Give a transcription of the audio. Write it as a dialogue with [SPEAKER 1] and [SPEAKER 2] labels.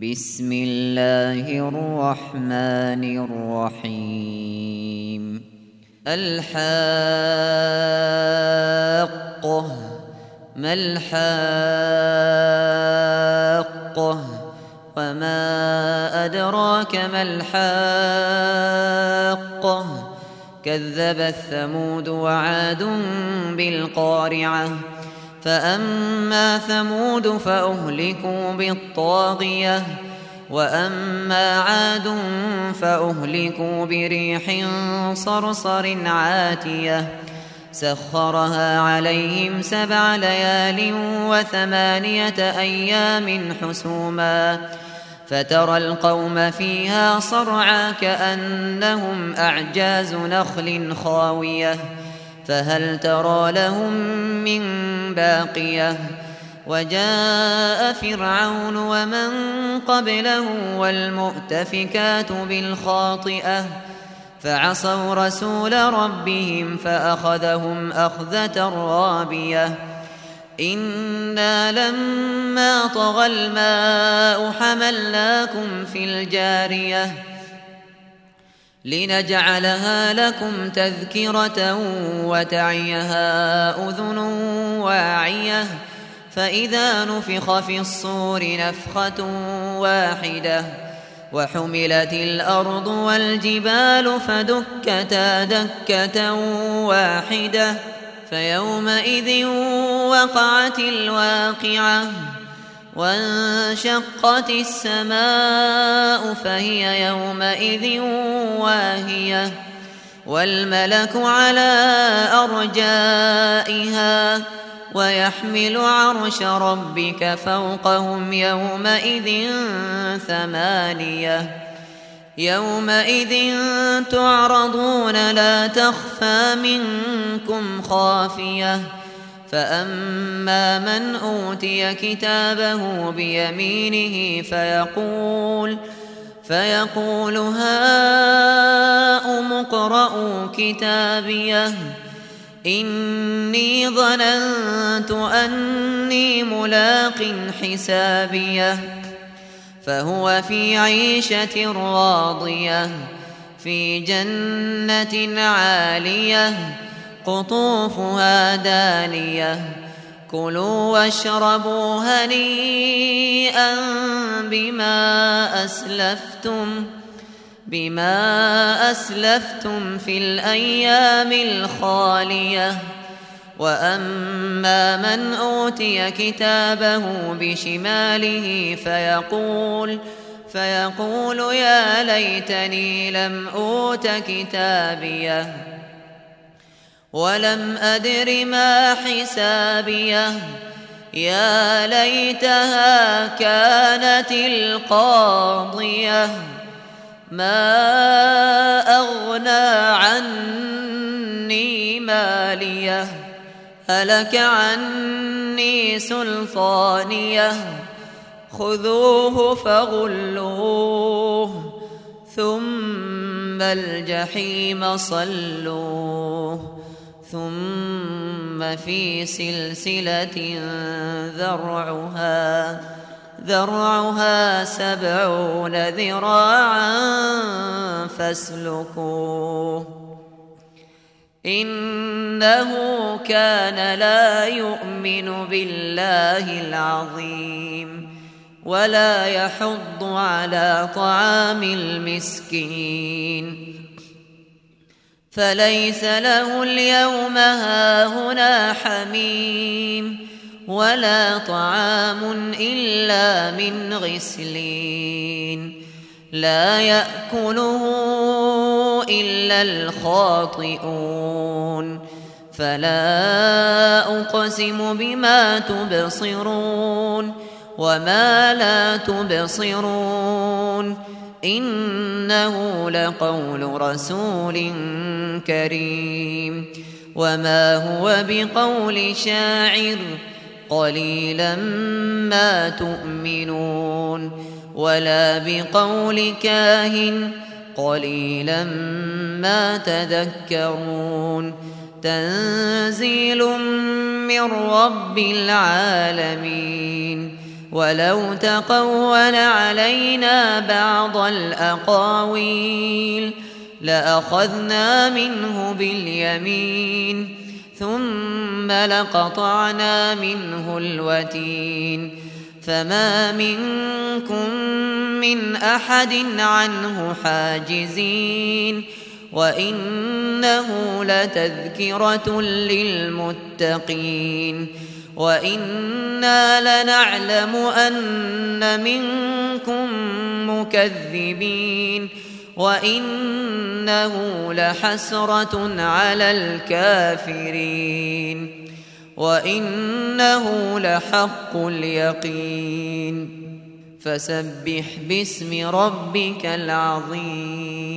[SPEAKER 1] بسم الله الرحمن الرحيم. الحاقة ما الحاقة وما أدراك ما الحاقة كذبت ثمود وعاد بالقارعة فأما ثمود فأهلكوا بالطاغية وأما عاد فأهلكوا بريح صرصر عاتية سخرها عليهم 7 ليال و8 أيام حسوما فترى القوم فيها صرعى كأنهم أعجاز نخل خاوية فهل ترى لهم من باقية وجاء فرعون ومن قبله والمؤتفكات بالخاطئة فعصوا رسول ربهم فأخذهم أخذة رابية إنا لما طغى الماء حملناكم في الجارية لنجعلها لكم تذكرة وتعيها أذن واعية فإذا نفخ في الصور نفخة واحدة وحملت الأرض والجبال فدكتا دكة واحدة فيومئذ وقعت الواقعة وانشقت السماء فهي يومئذ واهية والملك على أرجائها ويحمل عرش ربك فوقهم يومئذ 8 يومئذ تعرضون لا تخفى منكم خافية فأما من أوتي كتابه بيمينه فيقول هاؤم اقرءوا كتابيه إني ظننت أني ملاق حسابيه فهو في عيشة راضية في جنة عالية قطوفها دانية كلوا واشربوا هنيئا بما أسلفتم في الأيام الخالية وأما من أوتي كتابه بشماله فيقول يا ليتني لم أوت كتابيه ولم أدر ما حسابيه يا ليتها كانت القاضية ما أغنى عني ماليه هلك عني سلطانيه خذوه فغلوه ثم الجحيم صلوه ثم في سلسلة ذرعها 70 ذراعا فاسلكوه إنه كان لا يؤمن بالله العظيم ولا يحض على طعام المسكين فليس له اليوم هاهنا حميم ولا طعام إلا من غسلين لا يأكله إلا الخاطئون فلا أقسم بما تبصرون وما لا تبصرون إنه لقول رسول كريم وما هو بقول شاعر قليلا ما تؤمنون ولا بقول كاهن قليلا ما تذكرون تنزيل من رب العالمين ولو تقول علينا بعض الأقاويل لأخذنا منه باليمين ثم لقطعنا منه الوتين فما منكم من أحد عنه حاجزين وإنه لتذكرة للمتقين وإنا لنعلم أن منكم مكذبين وإنه لحسرة على الكافرين وإنه لحق اليقين فسبح باسم ربك العظيم